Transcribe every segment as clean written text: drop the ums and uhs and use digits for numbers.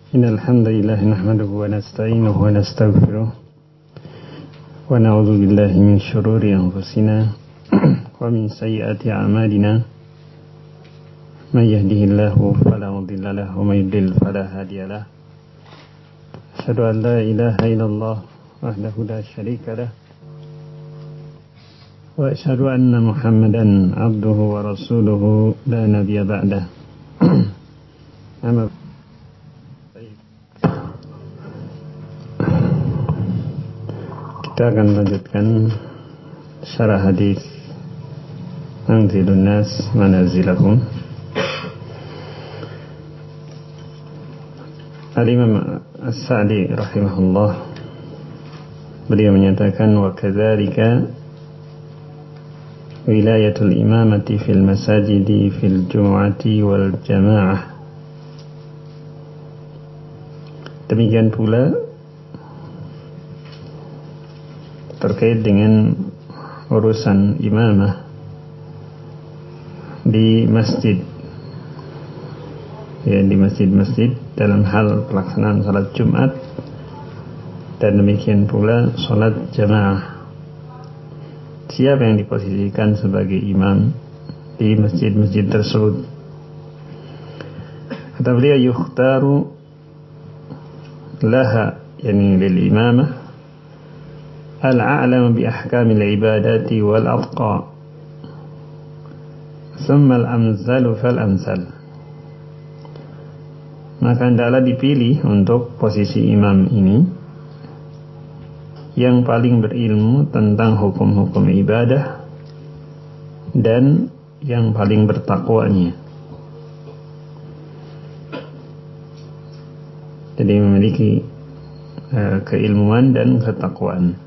إن الحمد لله نحمده ونستعينه ونستغفره ونعوذ بالله من شرور أنفسنا ومن سيئات أعمالنا من يهده الله فلا مضل له ومن يضلل فلا هادي له أشهد أن لا إله إلا الله وحده لا شريك له وأشهد أن محمدا عبده ورسوله لا نبي بعده أما kita akan lanjutkan syarah hadis Anzilun Nas Manazilahum. Al-Imam As-Sa'di rahimahullah, beliau menyatakan wa kadzalika wilayatul imamati fil masajidi fil jumu'ati wal jamaah. Demikian pula terkait dengan urusan imamah di masjid, ya, di masjid-masjid dalam hal pelaksanaan salat Jumat dan demikian pula salat jamaah. Siapa yang diposisikan sebagai imam di masjid-masjid tersebut? Kata beliau, yukhtaru laha, yani lil imamah al-a'lam bi ahkamil ibadati wal atqa thumma al-amsalu fal-amsal. Maka hendaklah dipilih untuk posisi imam ini yang paling berilmu tentang hukum-hukum ibadah dan yang paling bertakwanya. Jadi memiliki keilmuan dan ketakwaan.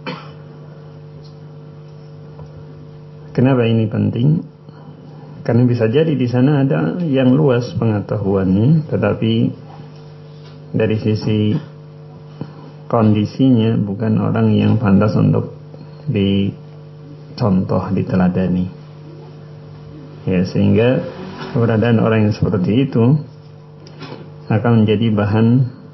Kenapa ini penting? Karena bisa jadi di sana ada yang luas pengetahuannya, tetapi dari sisi kondisinya bukan orang yang pantas untuk dicontoh, diteladani. Ya, sehingga keberadaan orang yang seperti itu akan menjadi bahan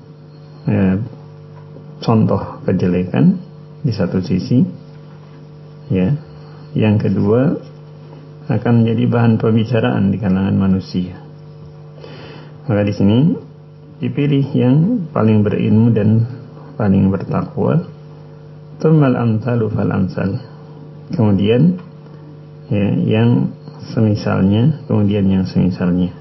contoh kejelekan di satu sisi, ya. Yang kedua, akan menjadi bahan pembicaraan di kalangan manusia. Maka di sini dipilih yang paling berilmu dan paling bertakwa. Tsummal amsalu fal amsal. Kemudian ya, yang semisalnya, kemudian yang semisalnya.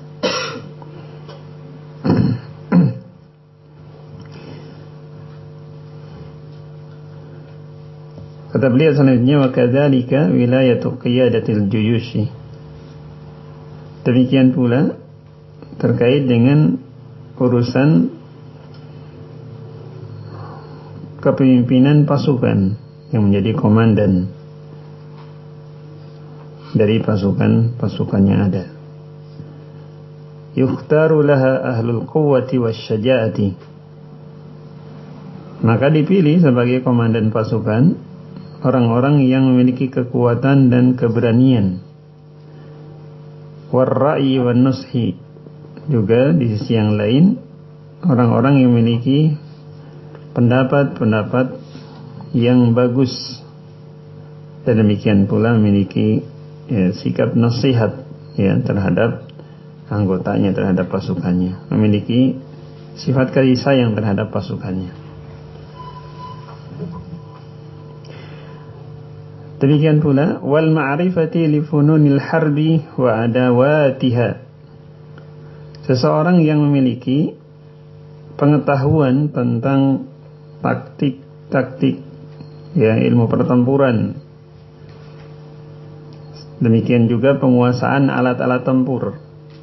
Kata beliau selanjutnya, wa kadzalika wilayatu qiyadatil juyushi. Demikian pula terkait dengan urusan kepemimpinan pasukan, yang menjadi komandan dari pasukan-pasukan yang ada. Yukhtaru laha ahlul quwwati wasyaja'ati. Maka dipilih sebagai komandan pasukan orang-orang yang memiliki kekuatan dan keberanian. Warra'i wan nushi. Juga di sisi yang lain, orang-orang yang memiliki pendapat-pendapat yang bagus, dan demikian pula memiliki sikap nasihat, ya, terhadap anggotanya, terhadap pasukannya, memiliki sifat kasih sayang terhadap pasukannya. Demikian pula wal ma'rifati li fununil harbi wa adawatiha. Seseorang yang memiliki pengetahuan tentang taktik, ya, ilmu pertempuran. Demikian juga penguasaan alat-alat tempur.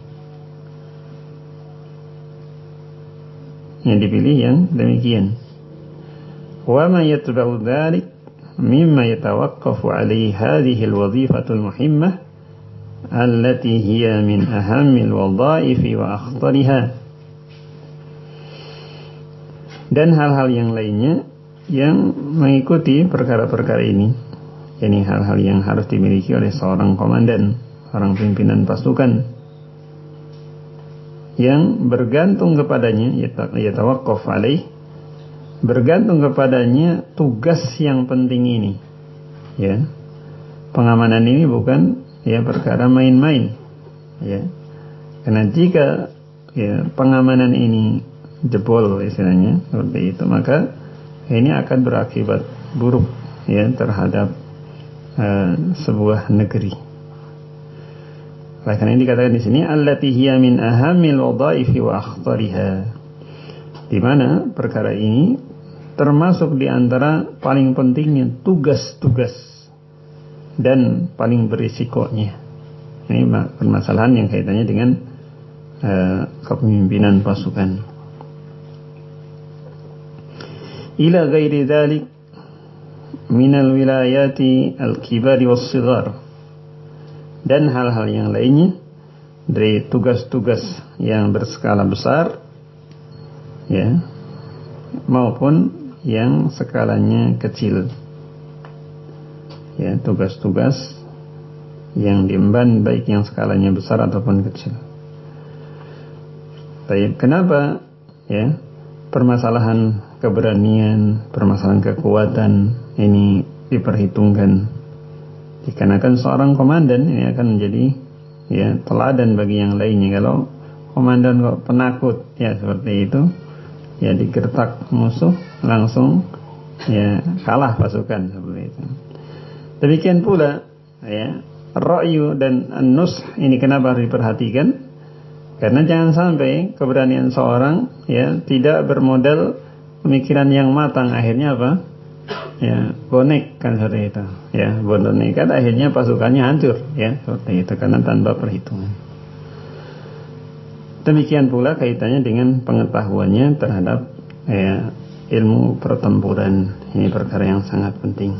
Yang dipilih yang demikian. Wa ma yatba'u dzalik mimma yatawaqqafu alaihi hadhihi alwadhifatul muhimmah allati hiya min ahammil wadhaifi wa akhtariha. Dan hal-hal yang lainnya yang mengikuti perkara-perkara ini, yakni hal-hal yang harus dimiliki oleh seorang komandan, seorang pimpinan pasukan, yang bergantung kepadanya, yatawaqqaf alaih, bergantung kepadanya tugas yang penting ini. Ya. Pengamanan ini bukan perkara main-main. Ya. Karena jika pengamanan ini jebol istilahnya seperti itu, maka ini akan berakibat buruk terhadap sebuah negeri. Oleh karena ini dikatakan di sini allati hiya min ahammil wadhaifi wa akhtariha, di mana perkara ini termasuk di antara paling pentingnya tugas-tugas dan paling berisikonya. Ini permasalahan yang kaitannya dengan kepemimpinan pasukan. Ila ghairi dzalik minal wilayati al-kibari was-sighar, dan hal-hal yang lainnya dari tugas-tugas yang berskala besar maupun yang skalanya kecil. Tugas-tugas yang diemban baik yang skalanya besar ataupun kecil. Baik, kenapa permasalahan keberanian, permasalahan kekuatan ini diperhitungkan? Dikarenakan seorang komandan ini akan menjadi teladan bagi yang lainnya. Kalau komandan kok penakut seperti itu, digertak musuh langsung kalah pasukan seperti itu. Demikian pula ra'yu dan an-nush ini kenapa harus diperhatikan? Karena jangan sampai keberanian seorang tidak bermodal pemikiran yang matang, akhirnya apa? Bonek kan seperti itu. Bonek kan akhirnya pasukannya hancur seperti itu karena tanpa perhitungan. Demikian pula kaitannya dengan pengetahuannya terhadap ilmu pertempuran. Ini perkara yang sangat penting.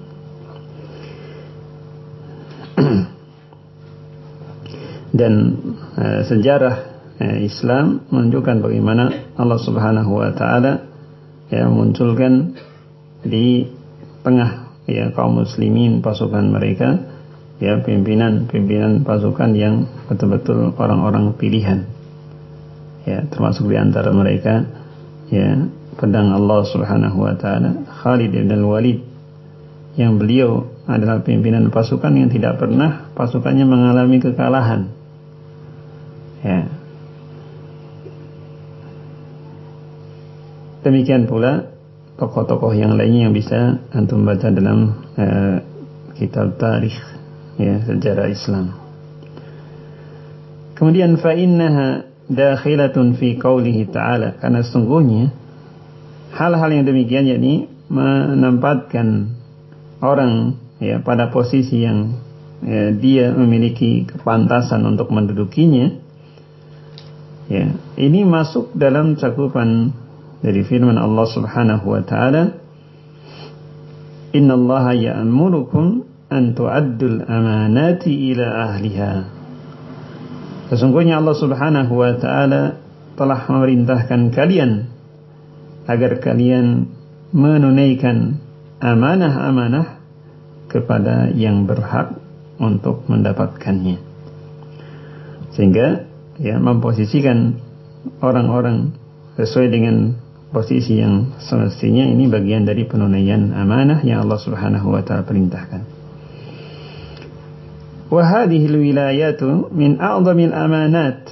Dan sejarah Islam menunjukkan bagaimana Allah Subhanahu wa taala memunculkan di tengah kaum muslimin pasukan mereka pimpinan pasukan yang betul-betul orang-orang pilihan, termasuk di antara mereka pedang Allah Subhanahu wa taala Khalid bin Walid, yang beliau adalah pimpinan pasukan yang tidak pernah pasukannya mengalami kekalahan. Demikian pula tokoh-tokoh yang lainnya yang bisa antum baca dalam kitab tarikh sejarah Islam. Kemudian fa innaha dakhilatun fi qoulihi ta'ala, karena sesungguhnya hal-hal yang demikian yakni menempatkan orang pada posisi yang dia memiliki kepantasan untuk mendudukinya, ini masuk dalam cakupan dari firman Allah Subhanahu wa taala, innallaha ya'murukum an tu'addul amanati ila ahliha. Sesungguhnya Allah Subhanahu wa taala telah memerintahkan kalian agar kalian menunaikan amanah-amanah kepada yang berhak untuk mendapatkannya, sehingga memposisikan orang-orang sesuai dengan posisi yang semestinya. Ini bagian dari penunaian amanah yang Allah Subhanahu wa taala perintahkan. Wa hadhihi alwilayatu min a'dhamil amanat,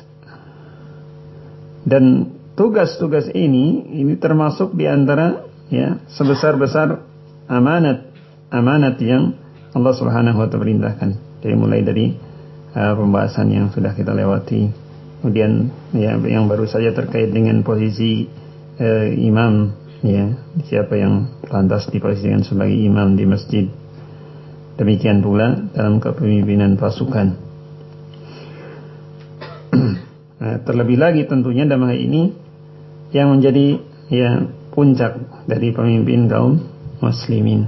dan tugas-tugas ini termasuk di antara sebesar-besar amanat yang Allah Subhanahu wa taala perintahkan. Jadi mulai dari pembahasan yang sudah kita lewati, kemudian yang baru saja terkait dengan posisi imam, siapa yang lantas diposisikan sebagai imam di masjid. Demikian pula dalam kepemimpinan pasukan. Terlebih lagi tentunya dalam hal ini yang menjadi puncak dari pemimpin kaum muslimin.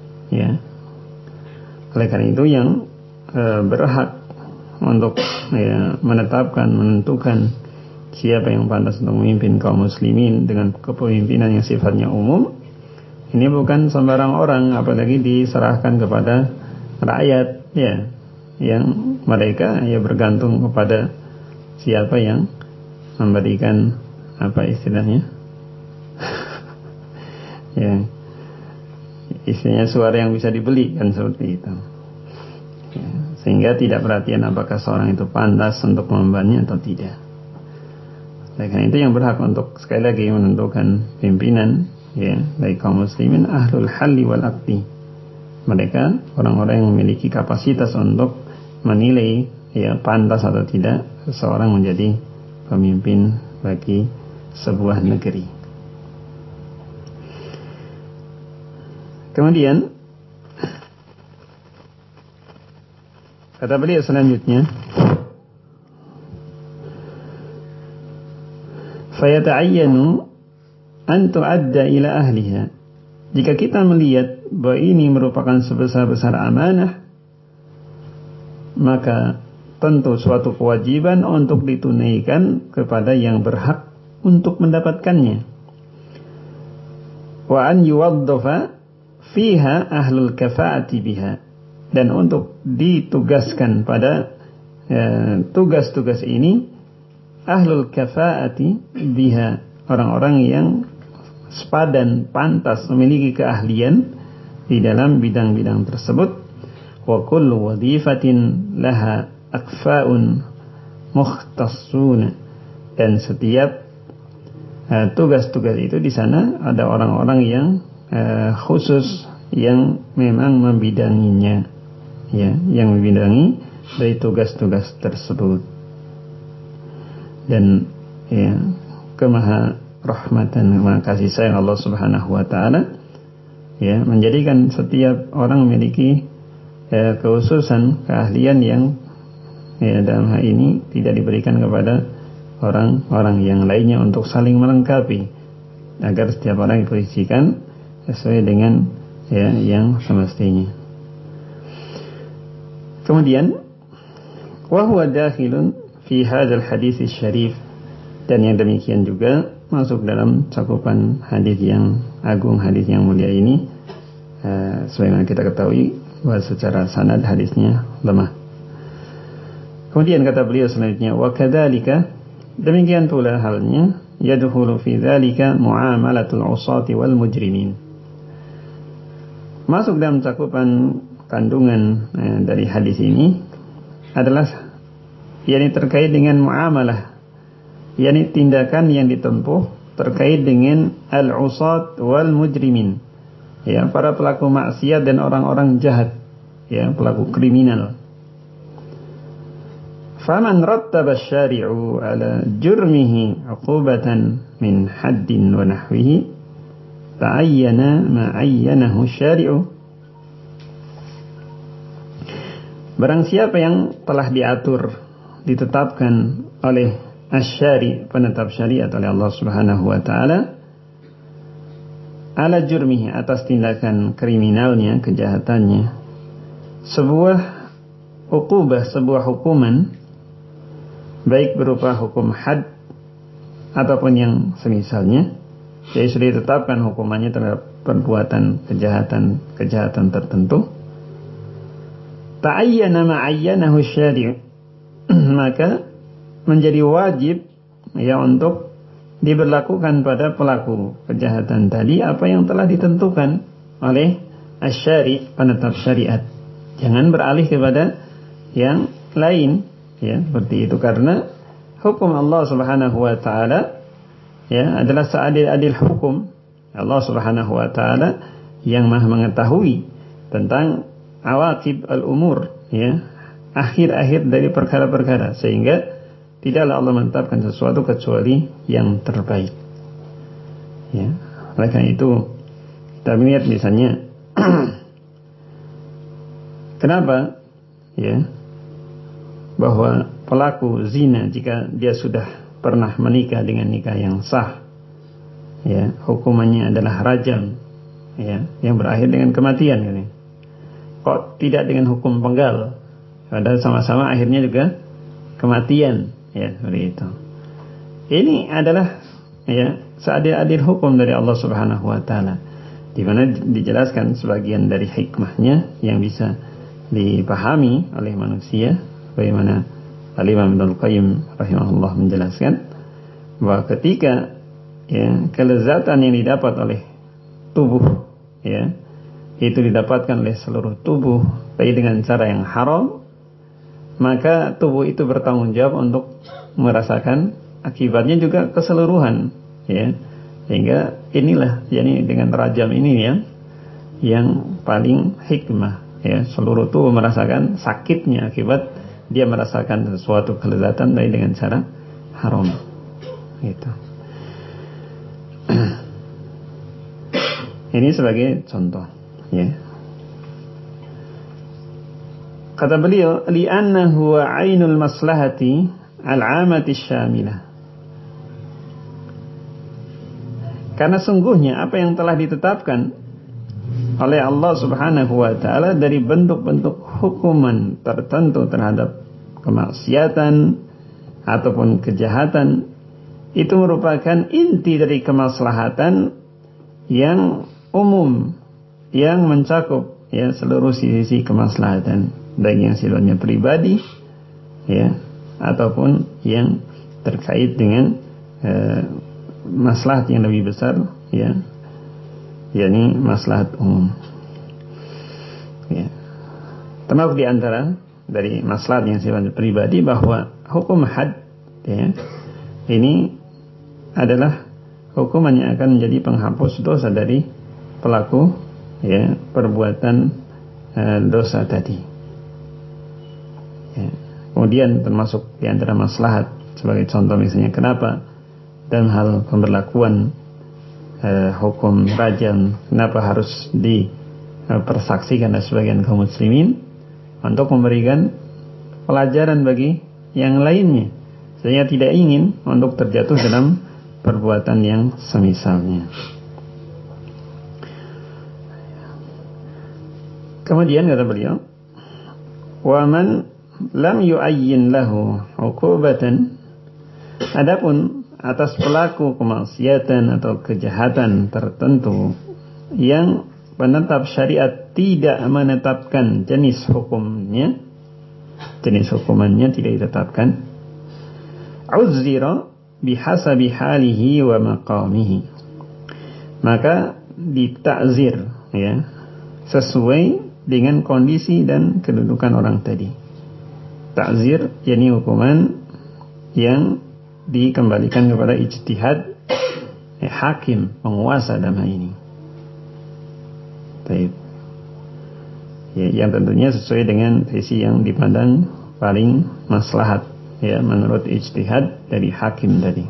Oleh karena itu yang berhak untuk menentukan siapa yang pantas untuk memimpin kaum muslimin dengan kepemimpinan yang sifatnya umum, ini bukan sembarang orang, apalagi diserahkan kepada rakyat yang mereka bergantung kepada siapa yang memberikan apa istilahnya ya, istilahnya suara yang bisa dibeli kan, seperti itu ya, sehingga tidak perhatian apakah seorang itu pantas untuk mengembannya atau tidak. Oleh karena itu yang berhak untuk sekali lagi menentukan pimpinan ya, baik kaum muslimin ahlul halli wal aqdi, mereka orang-orang yang memiliki kapasitas untuk menilai ya pantas atau tidak seseorang menjadi pemimpin bagi sebuah negeri. Kemudian kata beliau selanjutnya, fayata'ayyanu an tu'adda ila ahliha. Jika kita melihat bahwa ini merupakan sebesar-besar amanah, maka tentu suatu kewajiban untuk ditunaikan kepada yang berhak untuk mendapatkannya. Wa an yuwaddafa fiha ahlul kafa'ati biha, dan untuk ditugaskan pada tugas-tugas ini ahlul kafa'ati biha, orang-orang yang sepadan, pantas, memiliki keahlian di dalam bidang-bidang tersebut. Wa kullu wadhifatin laha akfa'un mukhtassuna, dan setiap tugas-tugas itu di sana ada orang-orang yang khusus yang memang membidanginya ya, yang membidangi dari tugas-tugas tersebut. Dan ya, kemaha rahmatan, maha kasih sayang Allah Subhanahu wa taala ya, menjadikan setiap orang memiliki kekhususan, keahlian yang ya, dalam hal ini tidak diberikan kepada orang-orang yang lainnya untuk saling melengkapi, agar setiap orang diposisikan sesuai dengan ya, yang semestinya. Kemudian wa huwa dakhilun fi hadzal hadits syarif, dan yang demikian juga masuk dalam cakupan hadis yang agung, hadis yang mulia ini, sebagaimana kita ketahui bahwa secara sanad hadisnya lemah. Kemudian kata beliau selanjutnya, wa kadzalika, demikian pula halnya, yadkhulu fi dzalika muamalatul usati wal mujrimin. Masuk dalam cakupan kandungan dari hadis ini adalah yakni terkait dengan muamalah, yakni tindakan yang ditempuh terkait dengan al-usat wal mujrimin ya, para pelaku maksiat dan orang-orang jahat ya, pelaku kriminal. Faman rattaba asy-syari'u ala jurmihi 'uqubatan min haddin wa nahwihi ta'ayyana ma ayyanahu syari'u. Barang siapa yang telah diatur, ditetapkan oleh asy-syari', penetap syariat oleh Allah Subhanahu wa taala, ala jurmihi, atas tindakan kriminalnya, kejahatannya, sebuah uqubah, sebuah hukuman, baik berupa hukum had ataupun yang semisalnya, jadi sudah ditetapkan hukumannya terhadap perbuatan kejahatan tertentu, ta'ayyana ma'ayyanahu syari', maka menjadi wajib ya untuk diberlakukan pada pelaku kejahatan tadi apa yang telah ditentukan oleh asy-syari', penetap syariat. Jangan beralih kepada yang lain ya, seperti itu, karena hukum Allah Subhanahu wa taala ya adalah seadil-adil hukum. Allah Subhanahu wa taala yang Maha mengetahui tentang awaqib al-umur ya, akhir-akhir dari perkara-perkara, sehingga tidaklah Allah menetapkan sesuatu kecuali yang terbaik ya. Oleh karena itu kita melihat misalnya kenapa ya bahwa pelaku zina, jika dia sudah pernah menikah dengan nikah yang sah ya, hukumannya adalah rajam ya, yang berakhir dengan kematian ini. Kok tidak dengan hukum penggal, padahal sama-sama akhirnya juga kematian ya, seperti itu. Ini adalah ya seadil-adil hukum dari Allah Subhanahu wa taala, di mana dijelaskan sebagian dari hikmahnya yang bisa dipahami oleh manusia, bagaimana Al-Imam Ibnu Qayyim rahimahullah menjelaskan bahwa ketika kelezatan yang didapat oleh tubuh itu didapatkan oleh seluruh tubuh tapi dengan cara yang haram, maka tubuh itu bertanggung jawab untuk merasakan akibatnya juga keseluruhan, sehingga inilah dengan rajam ini yang paling hikmah, seluruh tubuh merasakan sakitnya akibat dia merasakan sesuatu kelezatan tapi dengan cara haram, gitu. Ini sebagai contoh, Kata beliau, li'annahu ainul maslahati al-'amati syamilah. Karena sungguhnya apa yang telah ditetapkan oleh Allah Subhanahu wa taala dari bentuk-bentuk hukuman tertentu terhadap kemaksiatan ataupun kejahatan, itu merupakan inti dari kemaslahatan yang umum, yang mencakup seluruh sisi kemaslahatan, baik yang sifatnya pribadi ataupun yang terkait dengan maslahat yang lebih besar, yakni maslahat umum. Termasuk di antara dari maslahat yang sifatnya pribadi bahwa hukum had ini adalah hukuman yang akan menjadi penghapus dosa dari pelaku perbuatan dosa tadi. Kemudian termasuk di antara maslahat sebagai contoh misalnya kenapa dalam hal pemberlakuan hukum rajam kenapa harus dipersaksikan oleh sebagian kaum muslimin, untuk memberikan pelajaran bagi yang lainnya sehingga tidak ingin untuk terjatuh dalam perbuatan yang semisalnya. Kemudian kata beliau, wa man lam yu'ayyin lahu 'uqubatan, adapun atas pelaku kemaksiatan atau kejahatan tertentu yang penetap syariat tidak menetapkan jenis hukumannya tidak ditetapkan, uzzira bihasabi halihi wa maqamihi, maka ditakzir sesuai dengan kondisi dan kedudukan orang tadi. Takzir yakni hukuman yang dikembalikan kepada ijtihad hakim, penguasa dalam hal ini. Baik. Yang tentunya sesuai dengan sisi yang dipandang paling maslahat menurut ijtihad dari hakim tadi.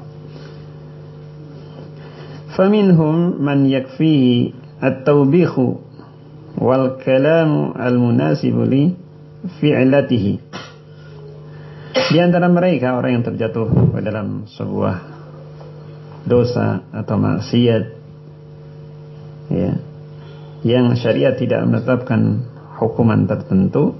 Faminhum man yakfihi at-tawbihu wal kalamu al-munasibu li fi'latihi. Di antara mereka orang yang terjatuh ke dalam sebuah dosa atau maksiat yang syariat tidak menetapkan hukuman tertentu,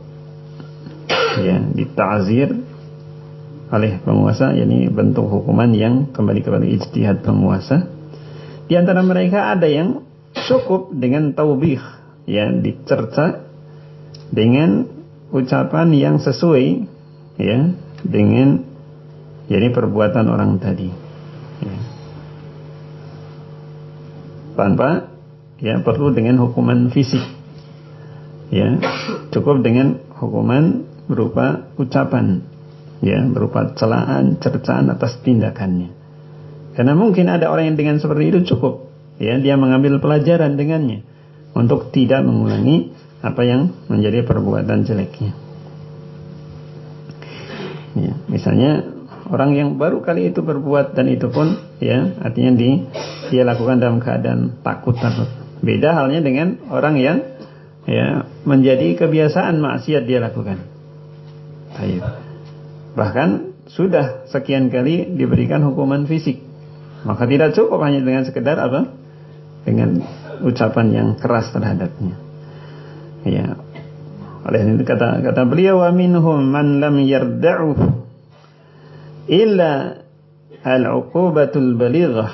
dita'zir oleh penguasa, yakni bentuk hukuman yang kembali kepada ijtihad penguasa. Di antara mereka ada yang cukup dengan taubih, dicerca dengan ucapan yang sesuai dengan perbuatan orang tadi, tanpa perlu dengan hukuman fisik, cukup dengan hukuman berupa ucapan, berupa celaan, cercaan atas tindakannya. Karena mungkin ada orang yang dengan seperti itu cukup, dia mengambil pelajaran dengannya untuk tidak mengulangi apa yang menjadi perbuatan jeleknya. Misalnya orang yang baru kali itu berbuat dan itu pun artinya dia lakukan dalam keadaan takut. Beda halnya dengan orang yang menjadi kebiasaan maksiat dia lakukan. Bahkan sudah sekian kali diberikan hukuman fisik, maka tidak cukup hanya dengan sekedar dengan ucapan yang keras terhadapnya. Oleh itu kata beliau, wa minhum man lam yarda'u illa al-uqubatul balighah.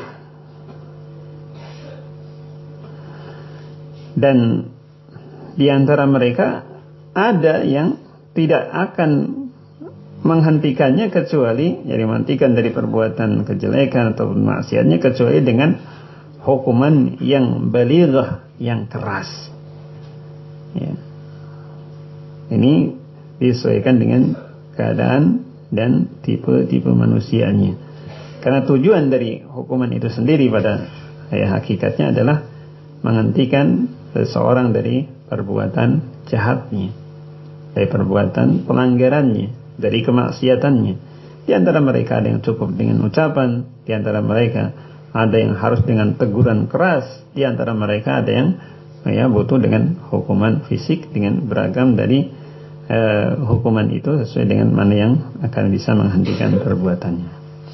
Dan di antara mereka ada yang tidak akan menghentikannya kecuali, jadi menghentikan dari perbuatan kejelekan atau maksiatnya kecuali dengan hukuman yang balighah, yang keras. Ya. Ini disesuaikan dengan keadaan dan tipe-tipe manusianya. Karena tujuan dari hukuman itu sendiri pada hakikatnya adalah menghentikan seseorang dari perbuatan jahatnya, dari perbuatan pelanggarannya, dari kemaksiatannya. Di antara mereka ada yang cukup dengan ucapan, di antara mereka ada yang harus dengan teguran keras, di antara mereka ada yang butuh dengan hukuman fisik, dengan beragam dari hukuman itu sesuai dengan mana yang akan bisa menghentikan perbuatannya.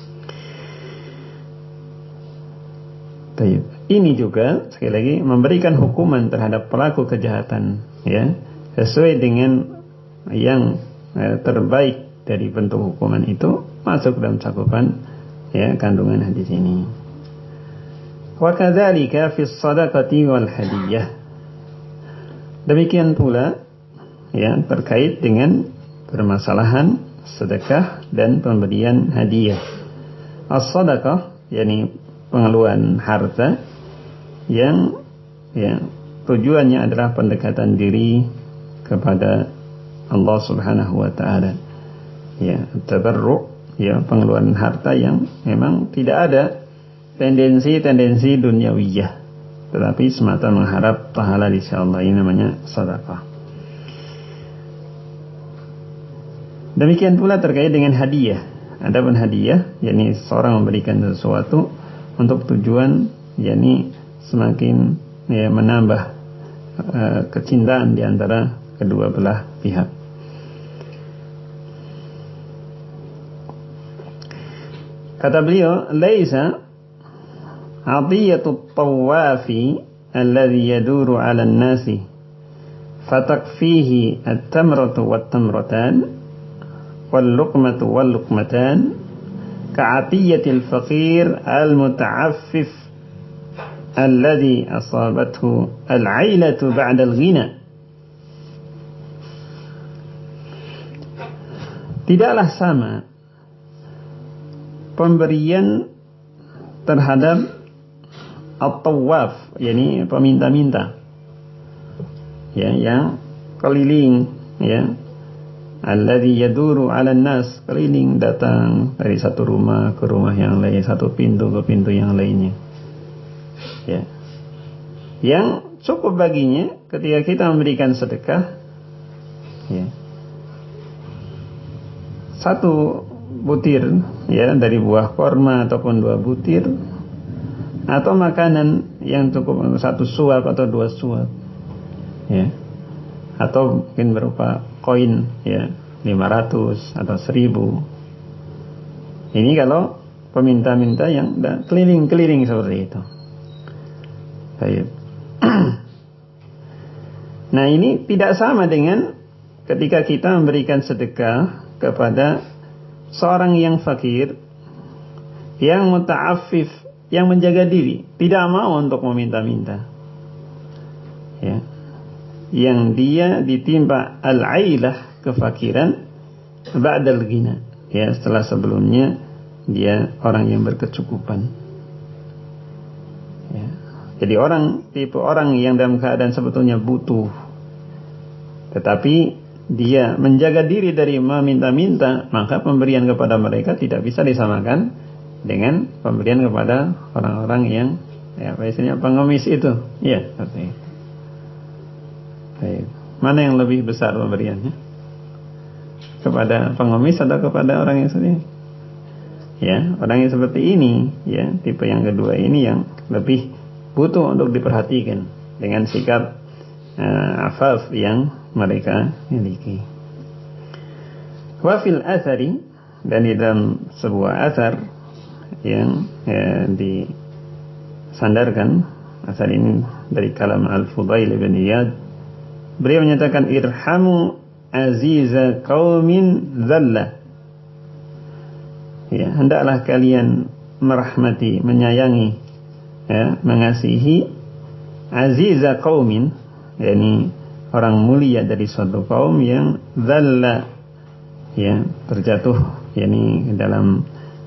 Baik. Ini juga sekali lagi memberikan hukuman terhadap pelaku kejahatan, ya, sesuai dengan yang terbaik dari bentuk hukuman itu masuk dalam cakupan kandungan hadis ini. Wa kadzalika fi shadaqati wal hadiyah. Demikian pula terkait dengan permasalahan sedekah dan pemberian hadiah. As-shadaqah yakni pengeluaran harta yang tujuannya adalah pendekatan diri kepada Allah Subhanahu wa taala. Tabarru', pengeluaran harta yang memang tidak ada tendensi duniawiyah, tetapi semata mengharap pahala di sisi Allah. Ini namanya sedekah. Demikian pula terkait dengan hadiah. Adapun hadiah, yakni seorang memberikan sesuatu untuk tujuan yakni semakin menambah kecintaan di antara kedua belah pihak. Kata beliau, laisa adiyatut tawafi alladhi yaduru 'ala an-nasi fatakfihi at-tamratu wat-tamratan wal-luqmatu wal-luqmatan ka'atiyatil faqir al-muta'affif alladhi asabathu al-'ailatu ba'da al-ghina. Tidaklah sama pemberian terhadap at-tawaf, yakni peminta-minta, yang keliling, alladzi yaduru 'alan nas, keliling datang dari satu rumah ke rumah yang lain, satu pintu ke pintu yang lainnya. Yang cukup baginya ketika kita memberikan sedekah, satu butir dari buah korma ataupun 2 butir, atau makanan yang cukup satu suap atau 2 suap, atau mungkin berupa koin 500 atau 1000. Ini kalau peminta-minta yang keliling-keliling seperti itu. Baik. Nah, ini tidak sama dengan ketika kita memberikan sedekah kepada seorang yang fakir, yang muta'affif, yang menjaga diri, tidak mau untuk meminta-minta, yang dia ditimpa al-ailah, kefakiran, ba'dal ghina, setelah sebelumnya dia orang yang berkecukupan. Jadi tipe orang yang dalam keadaan sebetulnya butuh, tetapi dia menjaga diri dari meminta-minta, maka pemberian kepada mereka tidak bisa disamakan dengan pemberian kepada orang-orang yang biasanya pengemis itu. Seperti itu. Baik. Mana yang lebih besar pemberiannya? Kepada pengemis atau kepada orang yang seperti ini? Orang yang seperti ini, tipe yang kedua ini yang lebih butuh untuk diperhatikan dengan sikap afaf yang mereka miliki. Wa fil athari, dan di dalam sebuah athar yang disandarkan, athar ini dari kalam Al-Fudail bin Iyad, beliau menyatakan, irhamu aziza qaumin dhalla. Hendaklah kalian merahmati, menyayangi, mengasihi aziza qaumin, yakni orang mulia dari suatu kaum yang dhalla, ya terjatuh yakni dalam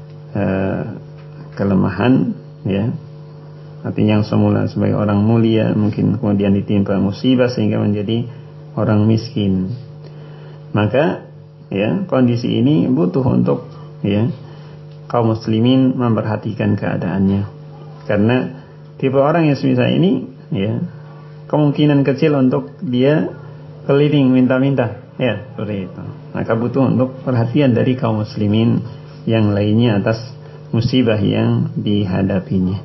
kelemahan, ya. Artinya yang semula sebagai orang mulia mungkin kemudian ditimpa musibah sehingga menjadi orang miskin. Maka ya kondisi ini butuh untuk ya kaum muslimin memperhatikan keadaannya. Karena tipe orang yang semisal ini ya kemungkinan kecil untuk dia keliling minta-minta, ya seperti itu. Maka butuh untuk perhatian dari kaum muslimin yang lainnya atas musibah yang dihadapinya.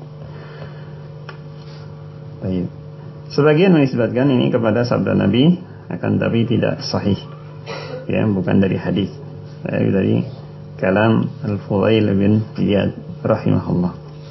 Baik. Sebagian menisbatkan ini kepada sabda Nabi, akan tapi tidak sahih. Ya, bukan dari hadis. Dari kalam Al-Fudail bin Iyad rahimahullah.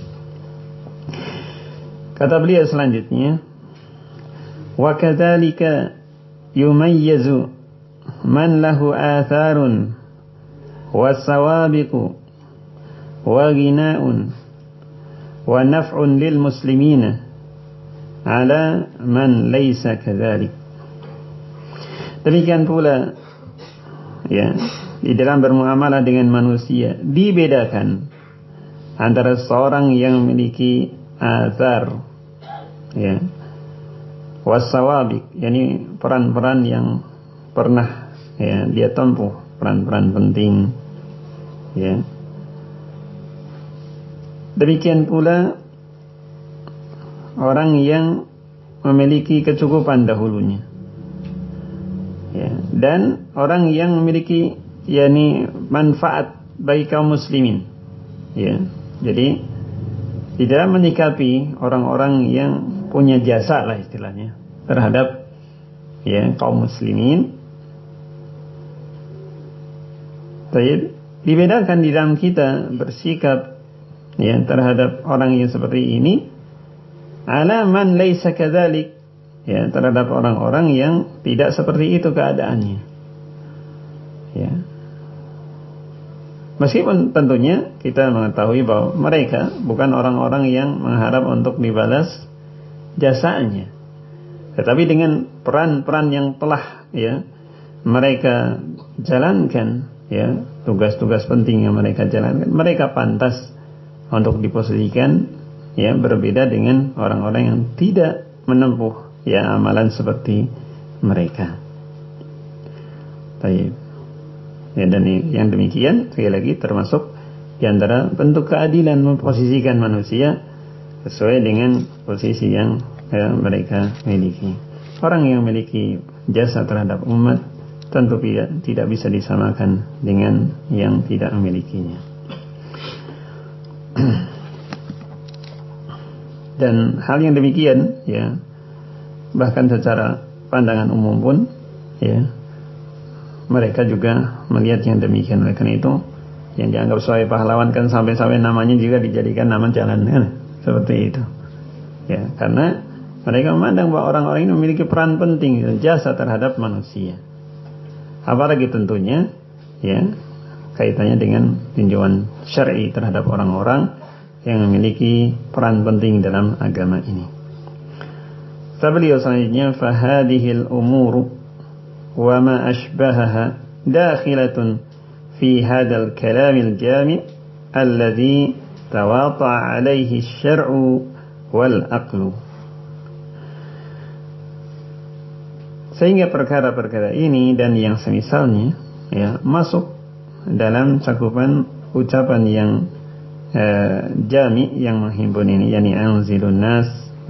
Kata beliau selanjutnya, wa kadzalika yumayyizu man lahu atharun wa sawabiqu wa ghina'un wa naf'un lil muslimina ala man laysa kadzalik. Demikian pula ya di dalam bermuamalah dengan manusia dibedakan antara seorang yang memiliki athar ya wasawabiq, yakni peran-peran yang pernah ya dia tempuh, peran-peran penting ya. Demikian pula orang yang memiliki kecukupan dahulunya ya, dan orang yang memiliki yakni manfaat bagi kaum muslimin ya. Jadi di dalam menyikapi orang-orang yang punya jasa lah istilahnya terhadap ya kaum muslimin, dibedakan di dalam kita bersikap ya terhadap orang yang seperti ini ala man laisa kadzalik, ya terhadap orang-orang yang tidak seperti itu keadaannya ya. Meskipun tentunya kita mengetahui bahwa mereka bukan orang-orang yang mengharap untuk dibalas jasanya, tetapi dengan peran-peran yang telah ya mereka jalankan ya, tugas-tugas penting yang mereka jalankan, mereka pantas untuk diposisikan ya berbeda dengan orang-orang yang tidak menempuh ya amalan seperti mereka. Baik. Ya, dan yang demikian sekali lagi termasuk di antara bentuk keadilan memposisikan manusia sesuai dengan posisi yang ya, mereka miliki. Orang yang memiliki jasa terhadap umat tentu tidak bisa disamakan dengan yang tidak memilikinya. Dan hal yang demikian ya bahkan secara pandangan umum pun ya mereka juga melihat yang demikian. Oleh karena itu yang dianggap sebagai pahlawan kan sampai-sampai namanya juga dijadikan nama jalan kan? Seperti itu ya, karena mereka memandang bahwa orang-orang ini memiliki peran penting jasa terhadap manusia, apalagi tentunya ya kaitannya dengan tinjauan syar'i terhadap orang-orang yang memiliki peran penting dalam agama ini. Beliau selanjutnya fahadihil umuru wa ma ashbahaha dakhilatun fi hadzal kalamil jami' alladhi tawata'a alaihi asy-syar'u wal aqlu. Sehingga perkara-perkara ini dan yang semisalnya ya masuk dalam cakupan ucapan yang jami' yang menghimpun ini, yakni anzilun nas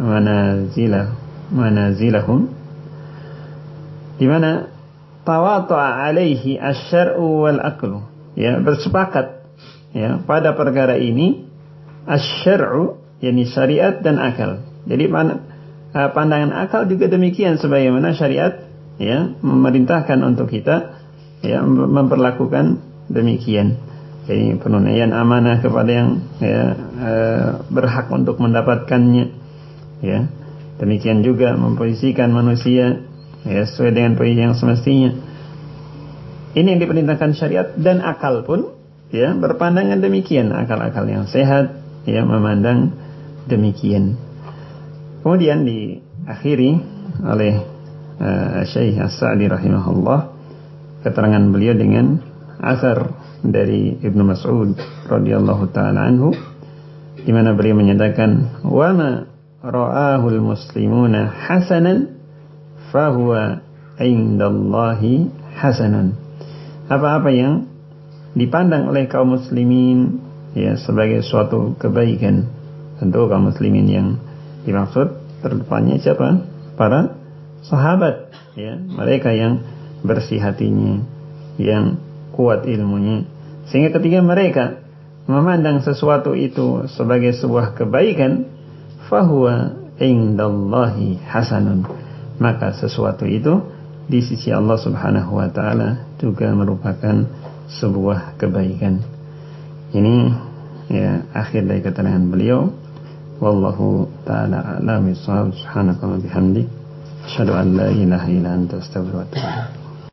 manazilahum, di mana tawata'a alaihi asy-syar'u wal aqlu, ya bersepakat ya pada perkara ini asy-syar'u yakni syariat dan akal. Jadi pandangan akal juga demikian, sebagaimana syariat ya memerintahkan untuk kita ya memperlakukan demikian. Jadi penunaian amanah kepada yang ya, berhak untuk mendapatkannya ya. Demikian juga memposisikan manusia ya sesuai dengan posisi yang semestinya. Ini yang diperintahkan syariat, dan akal pun ya berpandangan demikian. Akal-akal yang sehat ya memandang demikian. Kemudian diakhiri oleh Syekh As-Sa'di rahimahullah keterangan beliau dengan asar dari Ibnu Mas'ud radhiyallahu taala anhu, di mana beliau menyatakan, wa ma ra'ahul muslimuna hasanan fahuwa indallahi hasanun. Apa-apa yang dipandang oleh kaum muslimin ya sebagai suatu kebaikan, tentu kaum muslimin yang dimaksud terdepannya siapa? Para sahabat ya, mereka yang bersih hatinya, yang kuat ilmunya, sehingga ketika mereka memandang sesuatu itu sebagai sebuah kebaikan, fahuwa indallahi hasanun, maka sesuatu itu di sisi Allah Subhanahu wa taala juga merupakan sebuah kebaikan. Ini ya akhir dari keterangan beliau. Wallahu taala a'lam bissawab. Subhanaka wa bihamdik, asyhadu an la ilaha illa anta, astaghfiruka wa atubu ilaik.